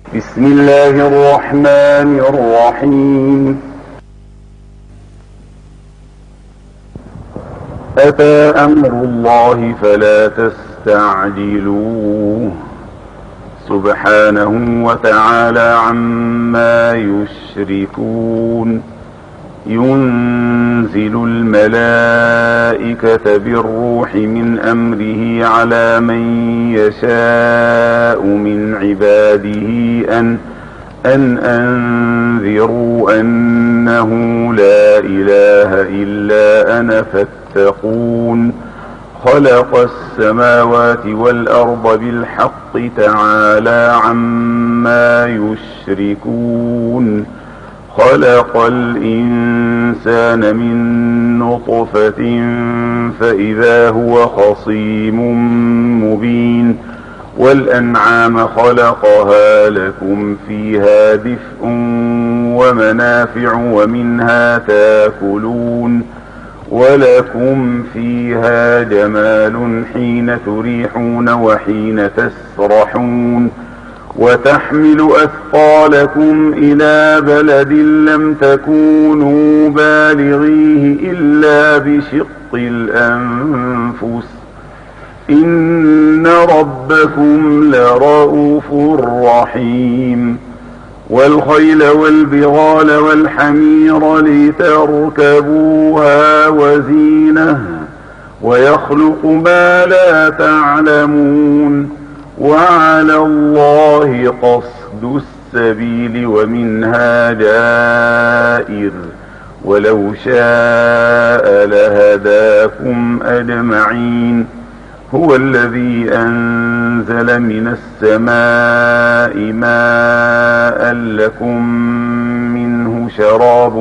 بسم الله الرحمن الرحيم. أتى أمر الله فلا تستعجلوه سبحانه وتعالى عما يشركون. ينزل الملائكة بالروح من أمره على من يشاء من عباده أن أنذروا أنه لا إله إلا أنا فاتقون. خلق السماوات والأرض بالحق تعالى عما يشركون. خلق الإنسان من نطفة فإذا هو خصيم مبين. والأنعام خلقها لكم فيها دفء ومنافع ومنها تاكلون. ولكم فيها جمال حين تريحون وحين تسرحون. وتحمل أثقالكم إلى بلد لم تكونوا بالغيه إلا بشق الأنفس إن ربكم لرؤوف رحيم. والخيل والبغال والحمير لتركبوها وزينة ويخلق ما لا تعلمون. وعلى الله قصد السبيل ومنها جائر ولو شاء لهداكم أجمعين. هو الذي أنزل من السماء ماء لكم منه شراب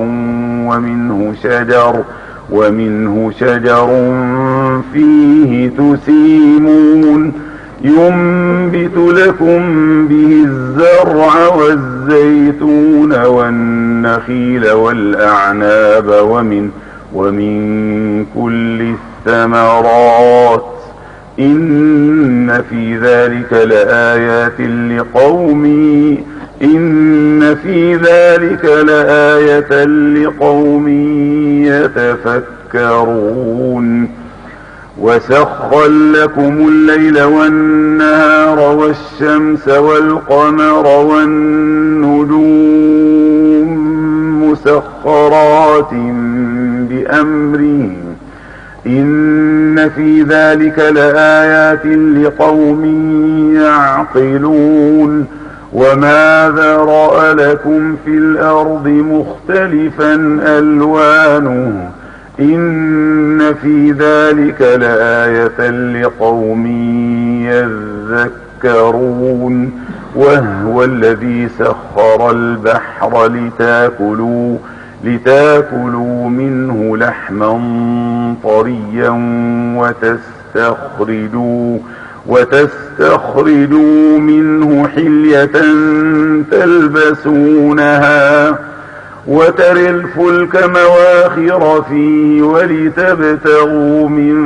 ومنه شجر فيه تسيمون. ينبت لكم به الزرع والزيتون والنخيل والأعناب ومن كل الثمرات إن في ذلك لآية لقوم يتفكرون. وسخر لكم الليل والنهار والشمس والقمر والنجوم مسخرات بأمره إن في ذلك لآيات لقوم يعقلون. وما ذرأ لكم في الأرض مختلفا ألوانه إن في ذلك لآية لقوم يذكرون. وهو الذي سخر البحر لتاكلوا منه لحما طريا وتستخرجوا منه حلية تلبسونها وترى الفلك مواخر فيه ولتبتغوا من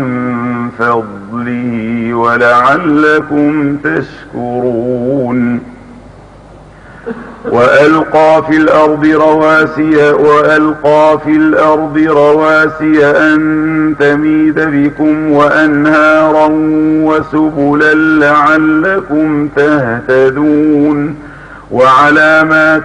فضله ولعلكم تشكرون. وألقى في الأرض رواسي أن تميد بكم وأنهارا وسبلا لعلكم تهتدون. وعلامات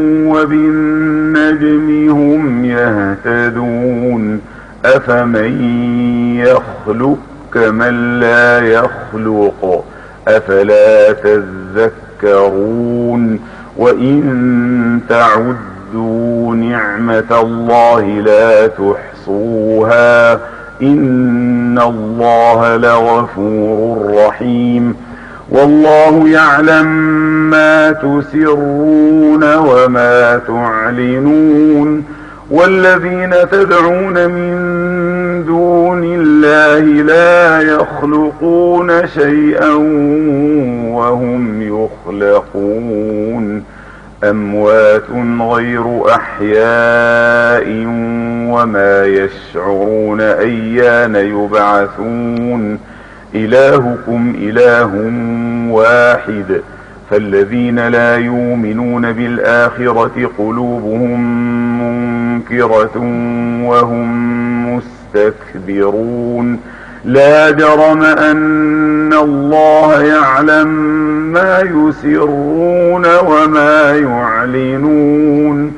وبالنجم هم يهتدون. أفمن يخلق كمن لا يخلق أفلا تذكرون. وإن تعدوا نعمة الله لا تحصوها إن الله لغفور رحيم. والله يعلم ما تسرون وما تعلنون. والذين تدعون من دون الله لا يخلقون شيئا وهم يخلقون. أموات غير أحياء وما يشعرون أيان يبعثون. إلهكم إله واحد فالذين لا يؤمنون بالآخرة قلوبهم منكرة وهم مستكبرون لا جرم أن الله يعلم ما يسرون وما يعلنون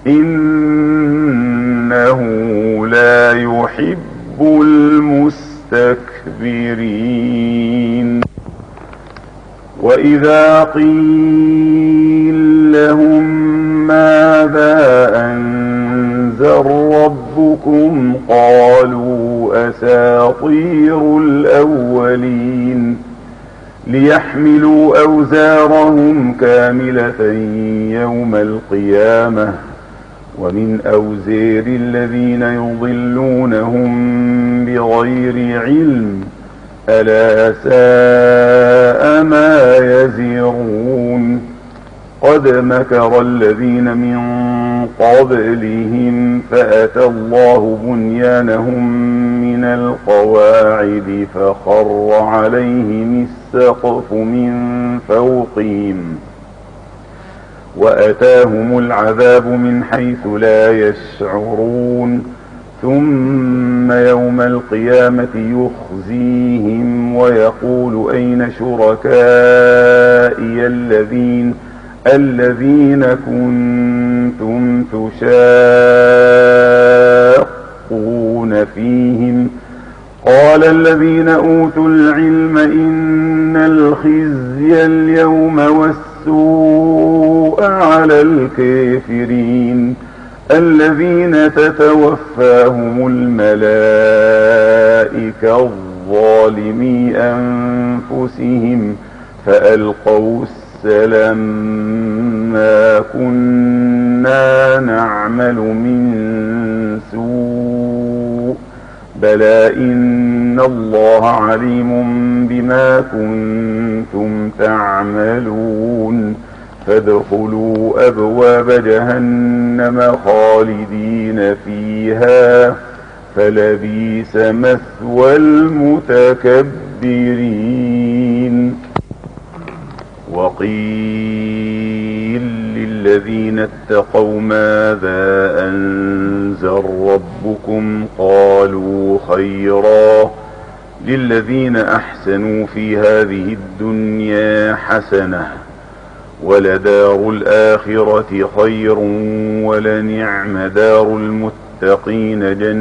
إنه لا يحب المستكبرين. وإذا قيل لهم ماذا أنزل ربكم قالوا أساطير الأولين ليحملوا أوزارهم كاملة يوم القيامة ومن أوزار الذين يضلونهم بغير علم ألا ساء ما يزرون. قد مكر الذين من قبلهم فأتى الله بنيانهم من القواعد فخر عليهم السقف من فوقهم وأتاهم العذاب من حيث لا يشعرون. ثم يوم القيامة يخزيهم ويقول أين شركائي الذين كنتم تشاقون فيهم قال الذين أوتوا العلم إن الخزي اليوم والسوء على الكافرين الذين تتوفاهم الملائكة الظالمي أنفسهم فألقوا السلم ما كنا نعمل من سوء بلى إن الله عليم بما كنتم تعملون. فادخلوا أبواب جهنم خالدين فيها فلبئس مثوى المتكبرين. وقيل للذين اتقوا ماذا أنزل ربكم قالوا خيرا للذين أحسنوا في هذه الدنيا حسنة ولدار الآخرة خير ولنعم دار المتقين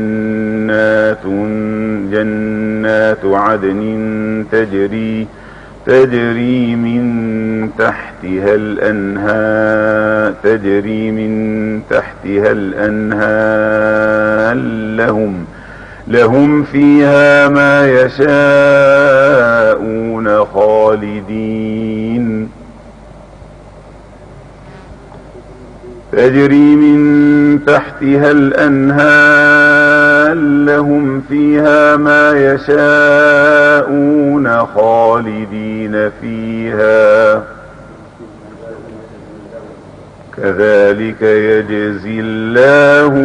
جنات عدن تجري من تحتها الأنهار لهم فيها ما يشاءون خالدين تجري من تحتها الأنهار لهم فيها ما يشاءون خالدين فيها كذلك يجزي الله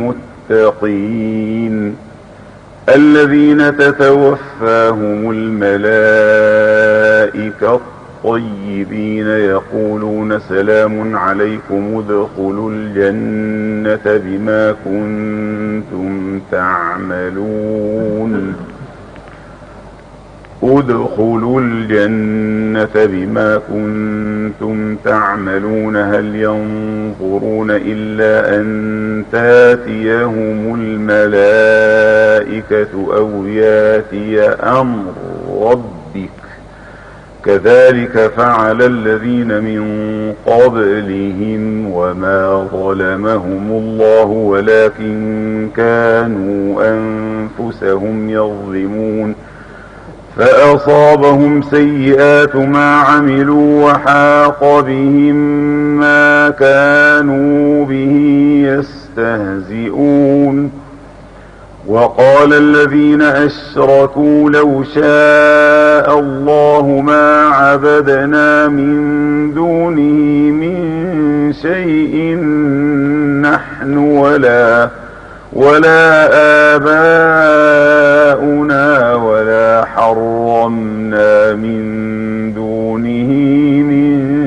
المتقين الذين تتوفاهم الملائكة الطيبين يقولون سلام عليكم ادخلوا الجنة بما كنتم تعملون هل ينظرون إلا أن تاتيهم الملائكة أو ياتي أمر ربك كذلك فعل الذين من قبلهم وما ظلمهم الله ولكن كانوا أنفسهم يظلمون فأصابهم سيئات ما عملوا وحاق بهم ما كانوا به يستهزئون وقال الذين أشركوا لو شاء الله ما عبدنا من دونه من شيء نحن ولا آباؤنا ولا حرمنا من دونه من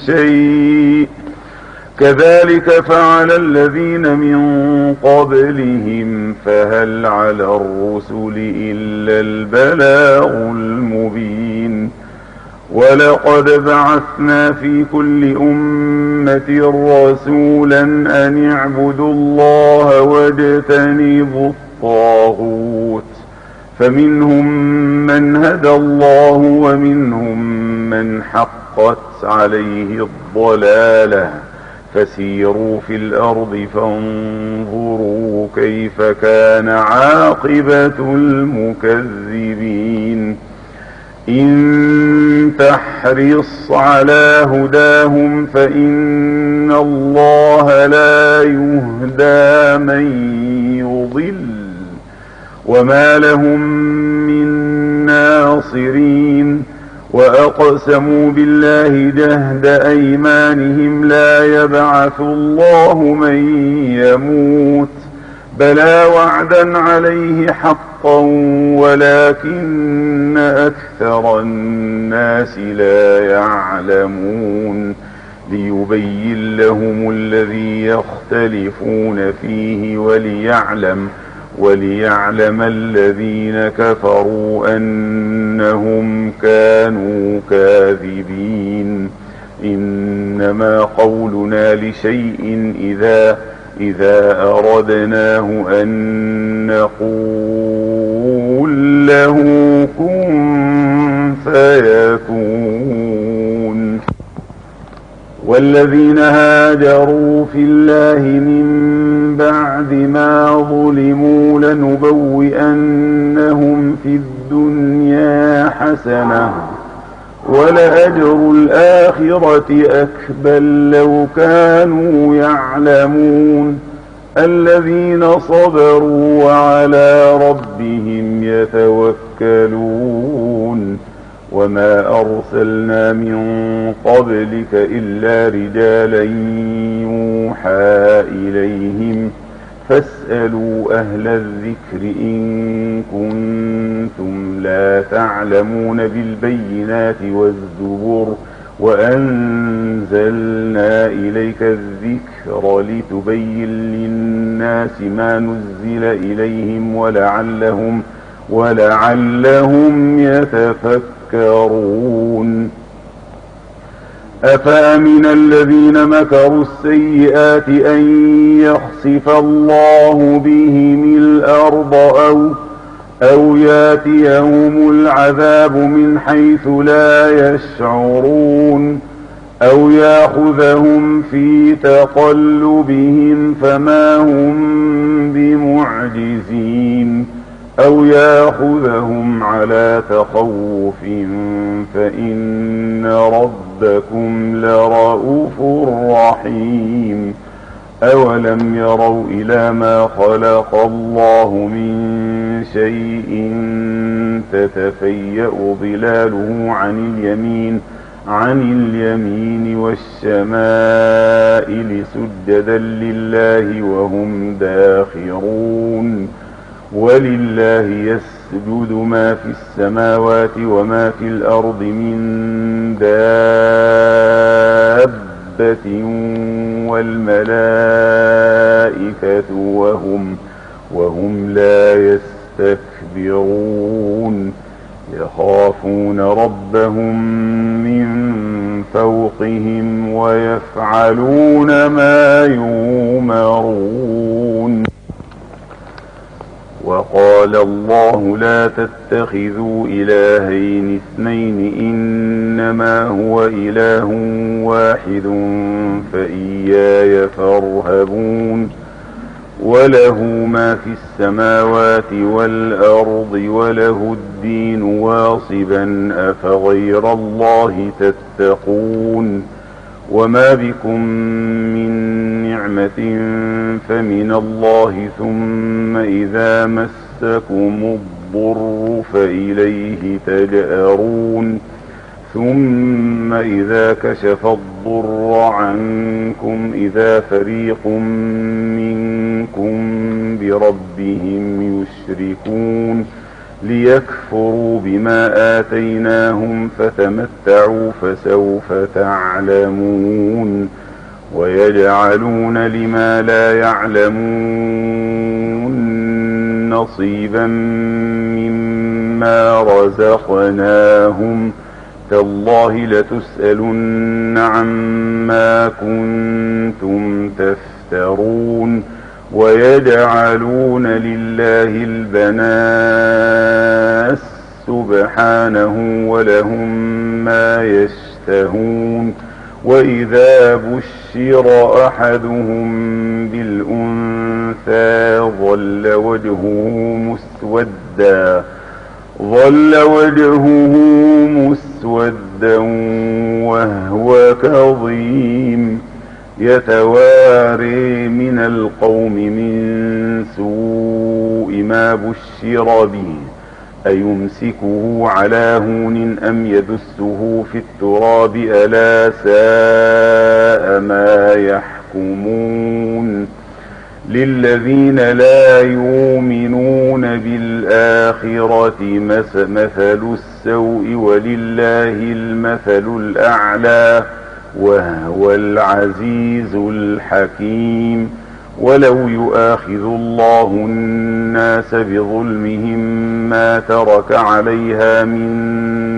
شيء كذلك فعل الذين من قبلهم فهل على الرسل إلا البلاغ المبين ولقد بعثنا في كل أمة رسولا أن اعبدوا الله واجتنبوا الطاغوت فمنهم من هدى الله ومنهم من حقت عليه الضلالة فسيروا في الأرض فانظروا كيف كان عاقبة المكذبين إن تحرص على هداهم فإن الله لا يهدى من يضل وما لهم من ناصرين وأقسموا بالله جهد أيمانهم لا يبعث الله من يموت بلى وعدا عليه حقا ولكن أكثر الناس لا يعلمون ليبين لهم الذي يختلفون فيه وليعلم الذين كفروا أنهم كانوا كاذبين إنما قولنا لشيء إذا أردناه أن نقول له كن فيكون والذين هاجروا في الله من بعد ما ظلموا لنبوئنهم في الدنيا حسنة ولأجر الآخرة أكبر لو كانوا يعلمون الذين صبروا وعلى ربهم يتوكلون وما أرسلنا من قبلك إلا رجالا يوحى إليهم فاسألوا أهل الذكر إن كنتم لا تعلمون بالبينات والزبر وأنزلنا إليك الذكر لتبين للناس ما نزل إليهم ولعلهم يتفكرون أفأمن الذين مكروا السيئات أن يخسف الله بهم الأرض أو ياتيهم العذاب من حيث لا يشعرون أو يأخذهم في تقلبهم فما هم بمعجزين أو يأخذهم على تخوف فإن ربكم لرؤوف رحيم أولم يروا إلى ما خلق الله من شيء تتفيأ ظلاله عن اليمين والشمائل سجدا لله وهم داخرون ولله يسجد ما في السماوات وما في الأرض من دابة والملائكة وهم لا يستكبرون يخافون ربهم من فوقهم ويفعلون ما يؤمرون وقال الله لا تتخذوا إلهين اثنين إنما هو إله واحد فإياي فارهبون وله ما في السماوات والأرض وله الدين واصبا أفغير الله تتقون وما بكم من نعمة فمن الله ثم إذا مسكم الضر فإليه تجأرون ثم إذا كشف الضر عنكم إذا فريق منكم بربهم يشركون ليكفروا بما آتيناهم فتمتعوا فسوف تعلمون ويجعلون لما لا يعلمون نصيبا مما رزقناهم تالله لتسألن عما كنتم تفترون ويجعلون لله البنات سبحانه ولهم ما يشتهون وإذا بشر أحدهم بالأنثى ظل وجهه مسودا وهو كظيم يتواري من القوم من سوء ما بشر به أيمسكه على هون أم يدسه في التراب ألا ساء ما يحكمون للذين لا يؤمنون بالآخرة مثل السوء ولله المثل الأعلى وهو العزيز الحكيم ولو يؤاخذ الله الناس بظلمهم ما ترك عليها من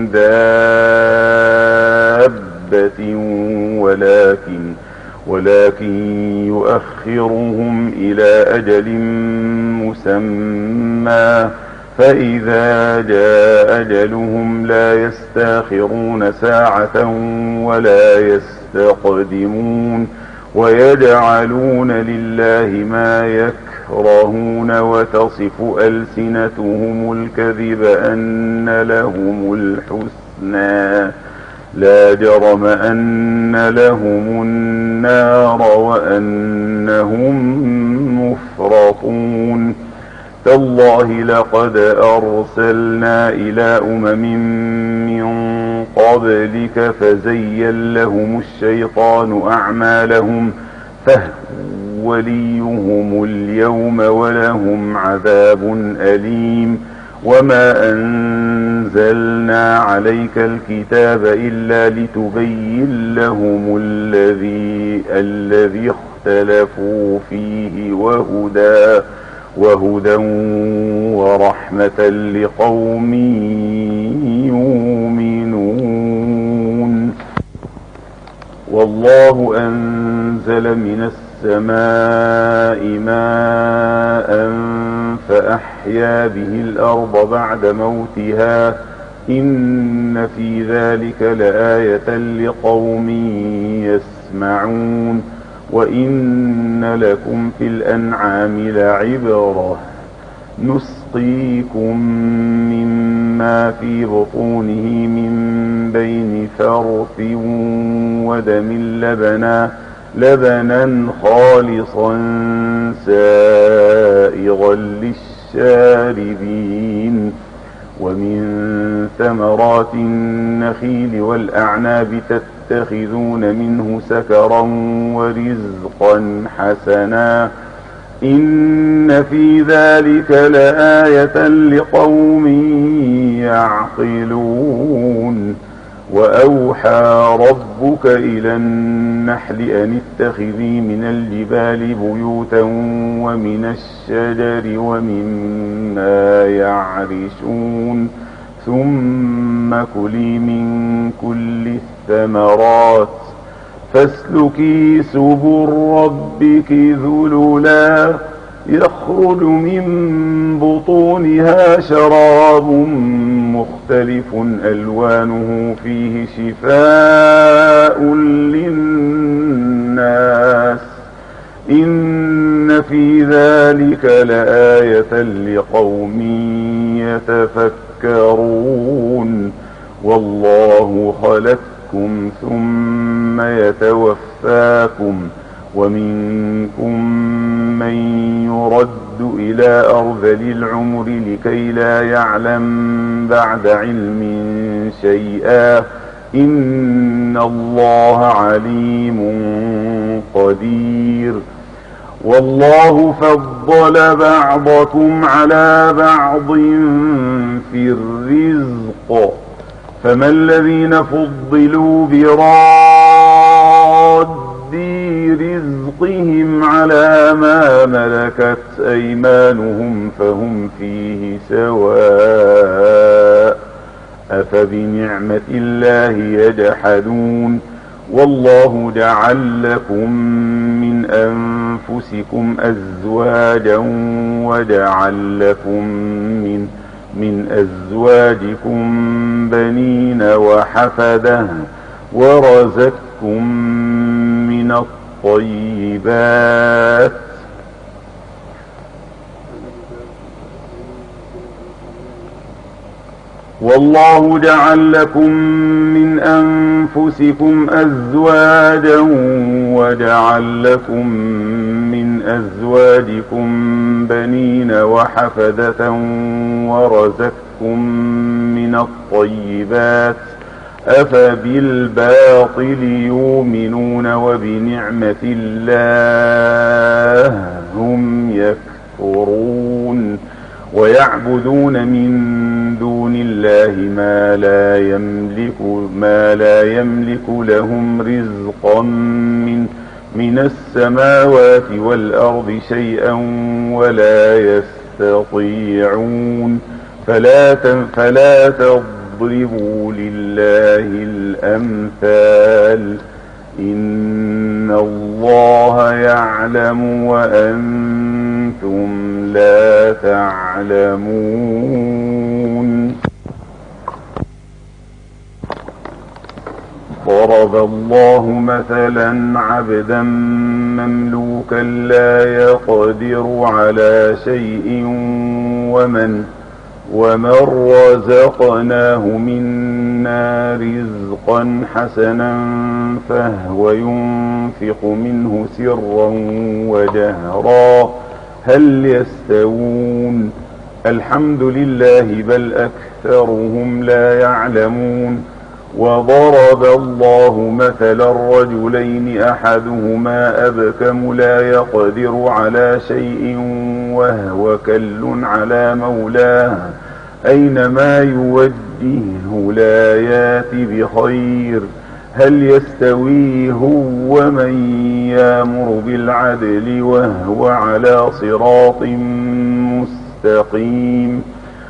دابة ولكن يؤخرهم إلى أجل مسمى فإذا جاء أجلهم لا يستاخرون ساعة ولا يستقدمون ويجعلون لله ما يكرهون وتصف ألسنتهم الكذب أن لهم الحسنى لا جرم أن لهم النار وأنهم مفرطون تالله لقد أرسلنا إلى من قبلك فزين لهم الشيطان أعمالهم فهو وليهم اليوم ولهم عذاب أليم وما أنزلنا عليك الكتاب إلا لتبين لهم الذي اختلفوا فيه وهدى ورحمة لقوم يؤمنون والله أنزل من السماء ماء فأحيا به الأرض بعد موتها إن في ذلك لآية لقوم يسمعون وإن لكم في الأنعام لعبرة نسقيكم مما في بطونه من بين فرث ودم لبنا خالصا سائغا للشاربين ومن ثمرات النخيل والأعناب تتخذون منه سكرا ورزقا حسنا إن في ذلك لآية لقوم يعقلون وأوحى ربك إلى النحل أن اتخذي من الجبال بيوتا ومن الشجر ومما يعرشون ثم كلي من كل الثمرات فاسلكي سبل ربك ذللا يخرج من بطونها شراب مختلف ألوانه فيه شفاء للناس إن في ذلك لآية لقوم يتفكرون والله خلقكم ثم يتوفاكم ومنكم من يرد إلى أرذل العمر لكي لا يعلم بعد علم شيئا إن الله عليم قدير والله فضل بعضكم على بعض في الرزق فما الذين فضلوا براد رزقهم على ما ملكت أيمانهم فهم فيه سواء أفبنعمة الله يجحدون والله جعل لكم من أنفسكم أزواجا وجعل لكم من أزواجكم بنين وحفدة ورزقكم من الطيبات والله جعل لكم من أنفسكم أزواجا وجعل لكم من أزواجكم بنين وحفدة ورزقكم من الطيبات أفبالباطل يؤمنون وبنعمة الله هم يكفرون ويعبدون من دون الله ما لا يملك لهم رزقا من السماوات والأرض شيئا ولا يستطيعون فلا تضربوا لله الأمثال إن الله يعلم وأنتم لا تعلمون ضرب الله مثلا عبدا مملوكا لا يقدر على شيء ومن رزقناه منا رزقا حسنا فهو ينفق منه سرا وجهرا هل يستوون الحمد لله بل أكثرهم لا يعلمون وضرب الله مثلا رجلين أحدهما أبكم لا يقدر على شيء وهو كل على مولاه أينما يوجهه لا يات بخير هل يستوي هو من يامر بالعدل وهو على صراط مستقيم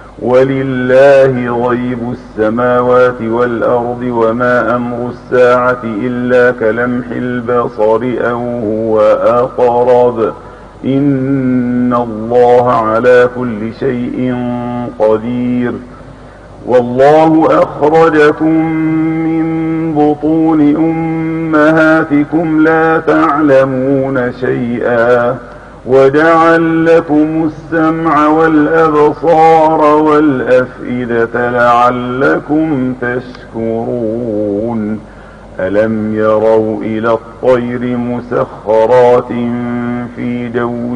ولله غيب السماوات والأرض وما أمر الساعة إلا كلمح البصر أو هو أقرب إن الله على كل شيء قدير والله أخرجكم من بطون أمهاتكم لا تعلمون شيئا وجعل لكم السمع والأبصار والأفئدة لعلكم تشكرون ألم يروا إلى الطير مسخرات في جو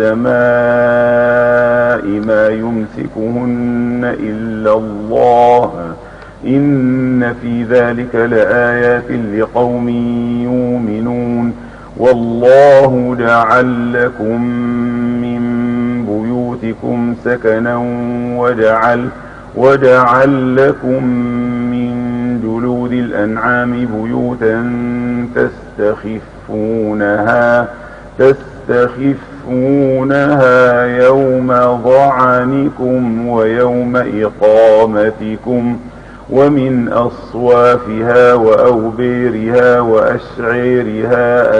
السماء ما يمسكهن إلا الله إن في ذلك لآيات لقوم يؤمنون والله جعل لكم من بيوتكم سكنا وجعل لكم من جلود الأنعام بيوتا تستخفونها يوم ضعنكم ويوم إقامتكم ومن أصوافها وأوبيرها وأشعيرها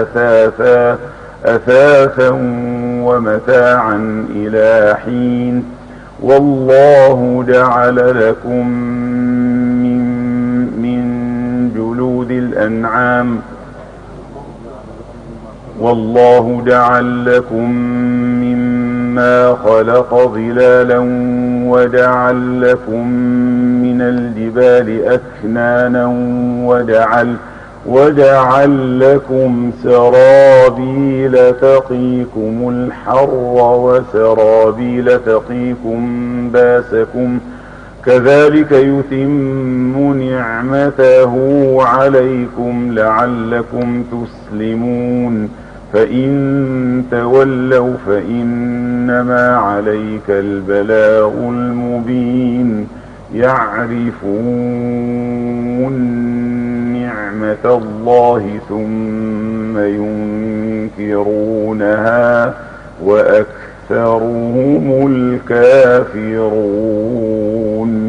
أثاثا ومتاعا إلى حين والله جعل لكم من جلود الأنعام والله جعل لكم مما خلق ظلالا وجعل لكم من الجبال أكنانا وجعل لكم سرابيل تقيكم الحر وسرابيل تقيكم باسكم كذلك يتم نعمته عليكم لعلكم تسلمون فإن تولوا فإنما عليك البلاغ المبين. يعرفون نعمة الله ثم ينكرونها وأكثرهم الكافرون.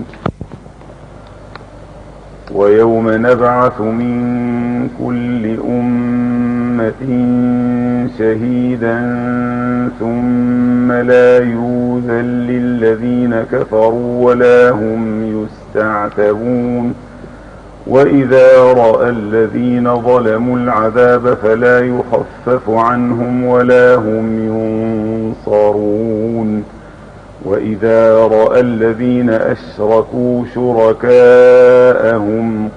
ويوم نبعث من كل أمة شهيدا ثم لا يؤذن للذين كفروا ولا هم يستعتبون. وإذا رأى الذين ظلموا العذاب فلا يخفف عنهم ولا هم ينصرون. وإذا رأى الذين أشركوا شركاءهم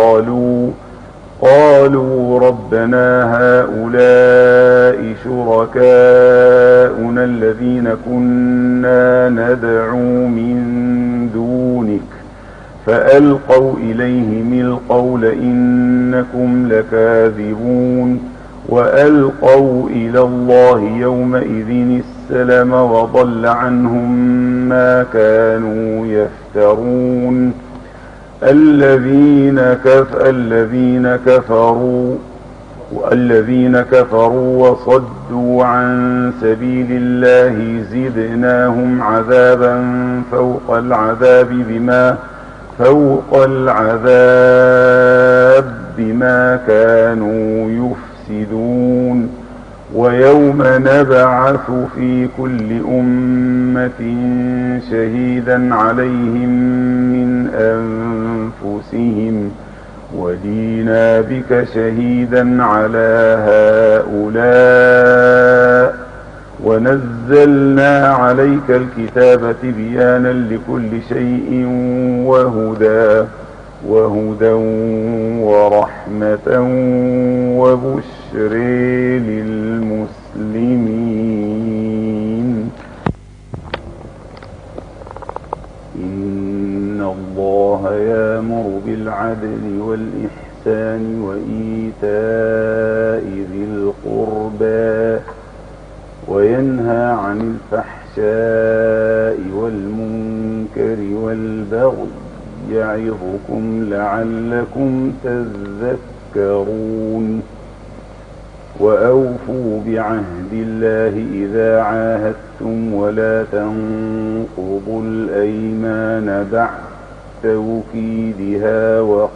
قالوا ربنا هؤلاء شركاؤنا الذين كنا ندعو من دونك فألقوا إليهم القول إنكم لكاذبون. وألقوا إلى الله يومئذ السلم وضل عنهم ما كانوا يفترون. الذين كفروا وصدوا عن سبيل الله زدناهم عذابا فوق العذاب بما كانوا يفسدون. ويوم نبعث في كل أمة شهيدا عليهم من أنفسهم وجينا بك شهيدا على هؤلاء ونزلنا عليك الكتاب تبيانا لكل شيء وهدى ورحمة وبشر للمسلمين. إن الله يأمر بالعدل والإحسان وإيتاء ذي القربى وينهى عن الفحشاء والمنكر والبغي يعظكم لعلكم تذكرون. وأوفوا بعهد الله إذا عاهدتم ولا تنقضوا الأيمان بعد توكيدها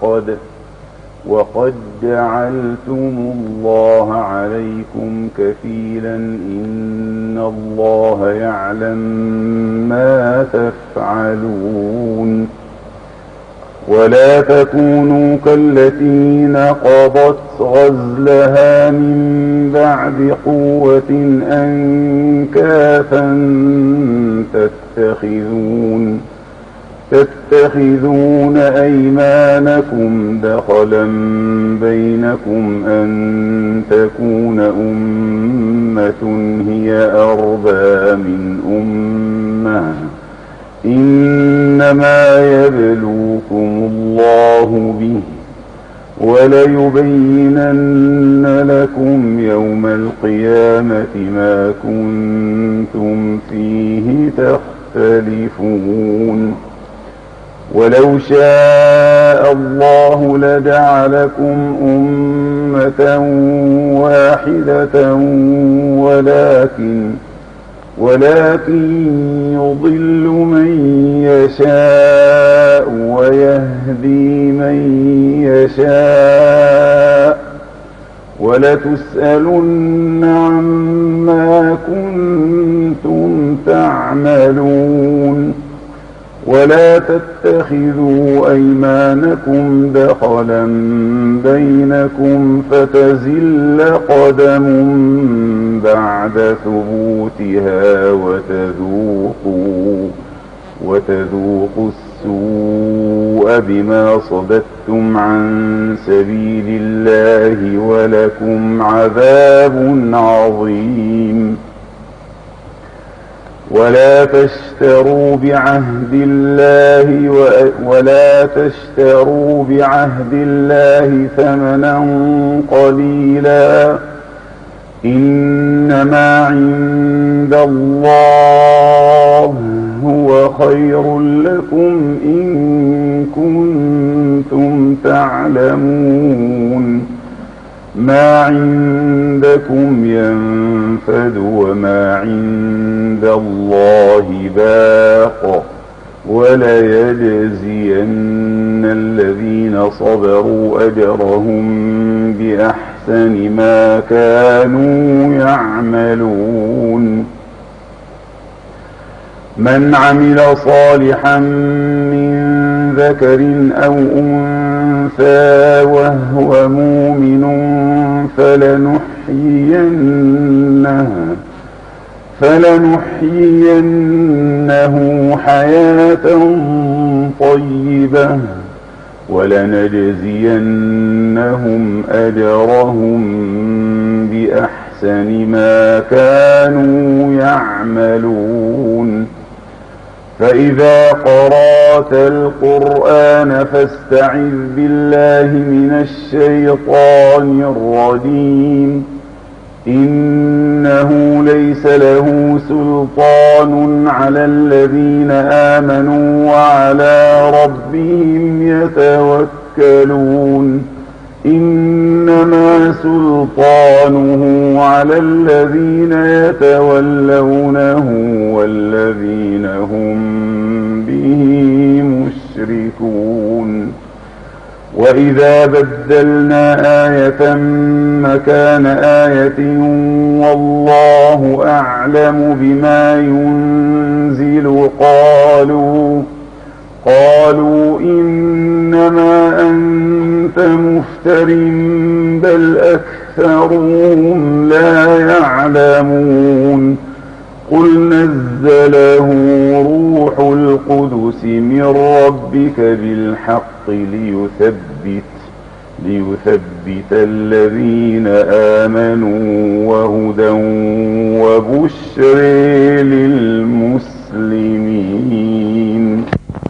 وقد جعلتم الله عليكم كفيلا إن الله يعلم ما تفعلون. ولا تكونوا كالتي نقضت غزلها من بعد قوة أنكاثا تتخذون أيمانكم دخلا بينكم أن تكون أمة هي أربى من أمة إنما يبلوكم الله به وليبينن لكم يوم القيامة ما كنتم فيه تختلفون. ولو شاء الله لجعلكم أمة واحدة ولكن يضل من يشاء ويهدي من يشاء ولتسألن عما كنتم تعملون. ولا تتخذوا أيمانكم دخلا بينكم فتزل قدم بعد ثبوتها وتذوقوا السوء بما صددتم عن سبيل الله ولكم عذاب عظيم. ولا تشتروا بعهد الله ثمنا قليلا إنما عند الله هو خير لكم إن كنتم تعلمون ما عندكم ينفد وما عند الله باق وليجزين الذين صبروا أجرهم بأحسن ما كانوا يعملون من عمل صالحا من ذكر أو أنثى وهو مؤمن فلنحيينه حياة طيبة ولنجزينهم أجرهم بأحسن ما كانوا يعملون فإذا قرأت القرآن فاستعذ بالله من الشيطان الرجيم إنه ليس له سلطان على الذين آمنوا وعلى ربهم يتوكلون إنما سلطانه على الذين يتولونه والذين هم به مشركون وإذا بدلنا آية مكان آية والله أعلم بما ينزل قالوا إنما أنت مفتر بل أكثرهم لا يعلمون قل نزله روح القدس من ربك بالحق ليثبت الذين آمنوا وهدى وبشر للمسلمين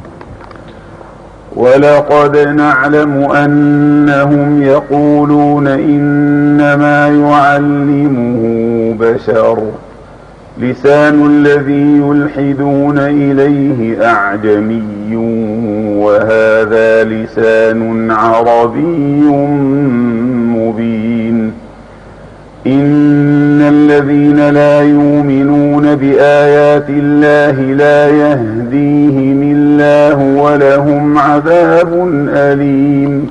ولقد نعلم أنهم يقولون إنما يعلمه بشر لسان الذي يلحدون إليه أعجمي وهذا لسان عربي مبين إن الذين لا يؤمنون بآيات الله لا يهديهم الله ولهم عذاب أليم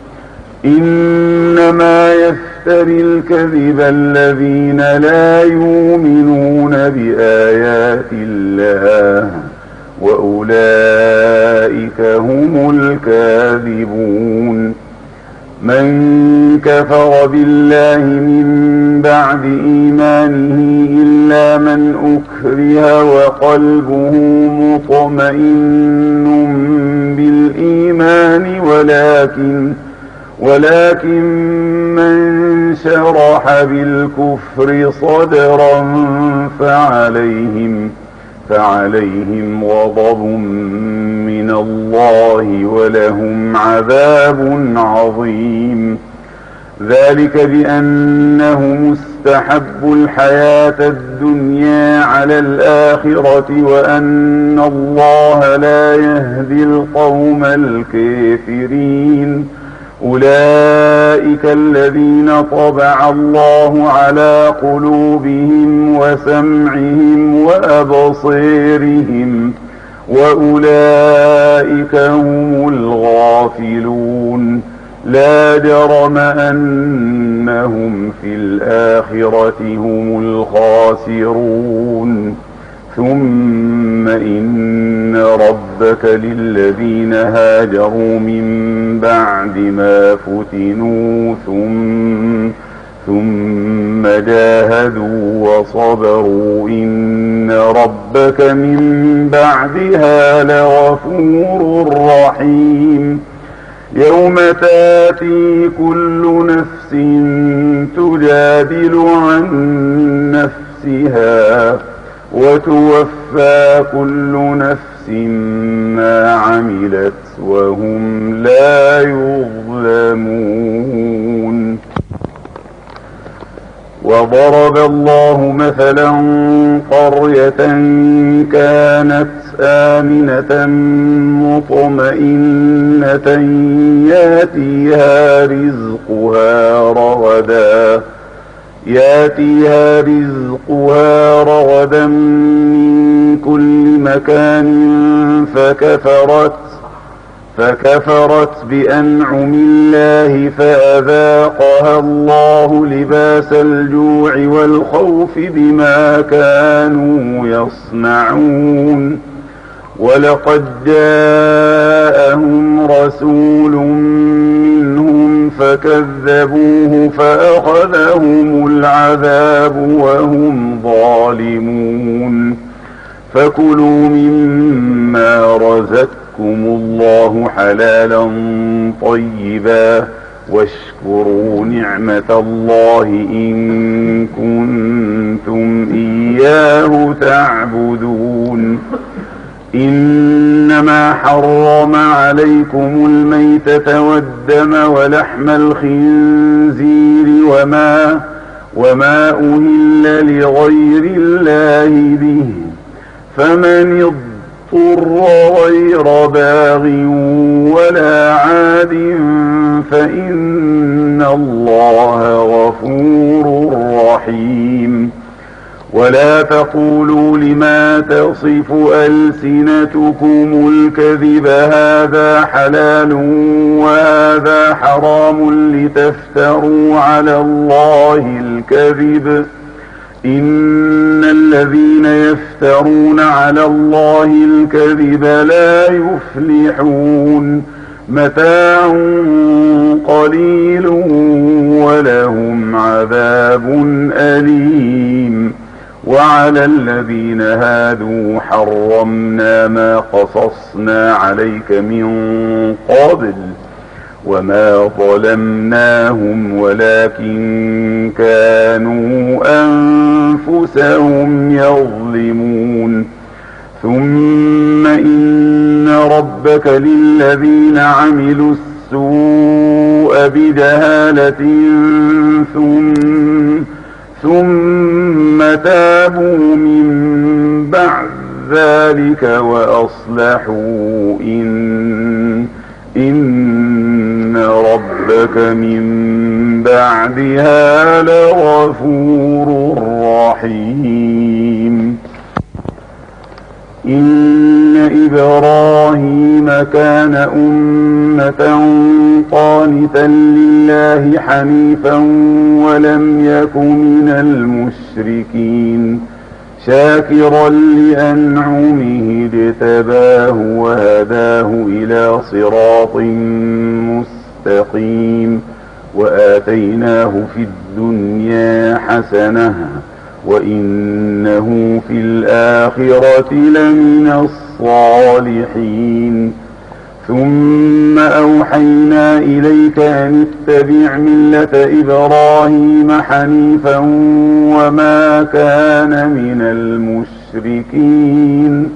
إنما يفتري الكذب الذين لا يؤمنون بآيات الله وأولئك هم الكاذبون من كفر بالله من بعد إيمانه إلا من أكره وقلبه مطمئن بالإيمان ولكن من شرح بالكفر صدرا فعليهم غضب من الله ولهم عذاب عظيم ذلك بأنه مستحب الحياة الدنيا على الآخرة وأن الله لا يهدي القوم الكافرين أولئك الذين طبع الله على قلوبهم وسمعهم وأبصيرهم وأولئك هم الغافلون لا جرم أنهم في الآخرة هم الخاسرون ثم إن ربك للذين هاجروا من بعد ما فتنوا ثم جاهدوا وصبروا إن ربك من بعدها لغفور رحيم يوم تاتي كل نفس تجادل عن نفسها وتوفى كل نفس ما عملت وهم لا يظلمون وضرب الله مثلا قرية كانت آمنة مطمئنة ياتيها رزقها رغدا من كل مكان فكفرت بأنعم الله فأذاقها الله لباس الجوع والخوف بما كانوا يصنعون. ولقد جاءهم رسول منهم فكذبوه فأخذهم العذاب وهم ظالمون. فكلوا مما رزقكم الله حلالا طيبا واشكروا نعمة الله إن كنتم إياه تعبدون. إنما حرم عليكم الميتة والدم ولحم الخنزير وما أهل لغير الله به، فمن اضطر غير باغ ولا عاد فإن الله غفور رحيم. ولا تقولوا لما تصف ألسنتكم الكذب هذا حلال وهذا حرام لتفتروا على الله الكذب، إن الذين يفترون على الله الكذب لا يفلحون. متاع قليل ولهم عذاب أليم. وعلى الذين هادوا حرمنا ما قصصنا عليك من قبل وما ظلمناهم ولكن كانوا أنفسهم يظلمون. ثم إن ربك للذين عملوا السوء بجهالة ثم تابوا من بعد ذلك وأصلحوا إن ربك من بعدها لغفور رحيم. إن إبراهيم كان أمة قانتا لله حنيفا ولم يك من المشركين، شاكرا لأنعمه اجتباه وهداه إلى صراط مستقيم. وآتيناه في الدنيا حسنة وإنه في الآخرة لمن الصالحين. ثم أوحينا إليك أن اتبع ملة إبراهيم حنيفا وما كان من المشركين.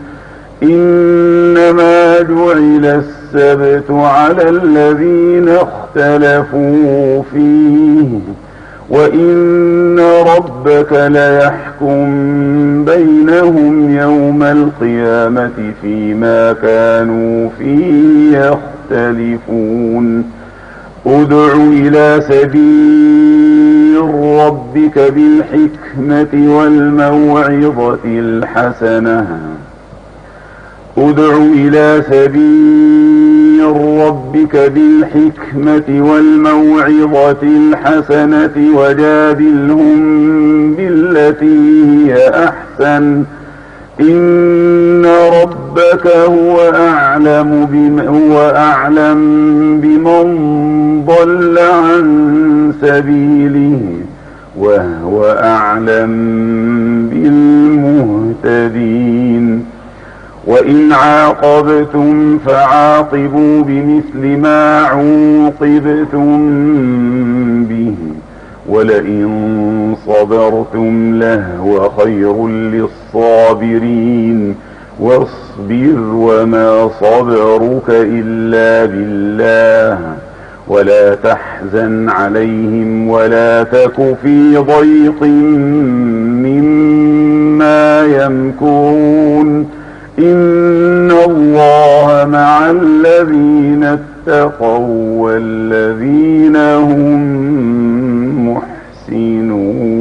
إنما جعل السبت على الذين اختلفوا فيه وإن ربك ليحكم بينهم يوم القيامة فيما كانوا فيه يختلفون. ادع إلى سبيل ربك بالحكمة والموعظة الحسنة ادع إلى سبيل ربك بالحكمة والموعظة الحسنة وجادلهم بالتي هي أحسن إن ربك هو أعلم بمن ضل عن سبيله وهو أعلم بالمهتدين. وإن عاقبتم فعاقبوا بمثل ما عوقبتم به ولئن صبرتم لهو خير للصابرين. واصبر وما صبرك إلا بالله ولا تحزن عليهم ولا تك في ضيق مما يمكرون إن الله مع الذين اتقوا والذين هم محسنون.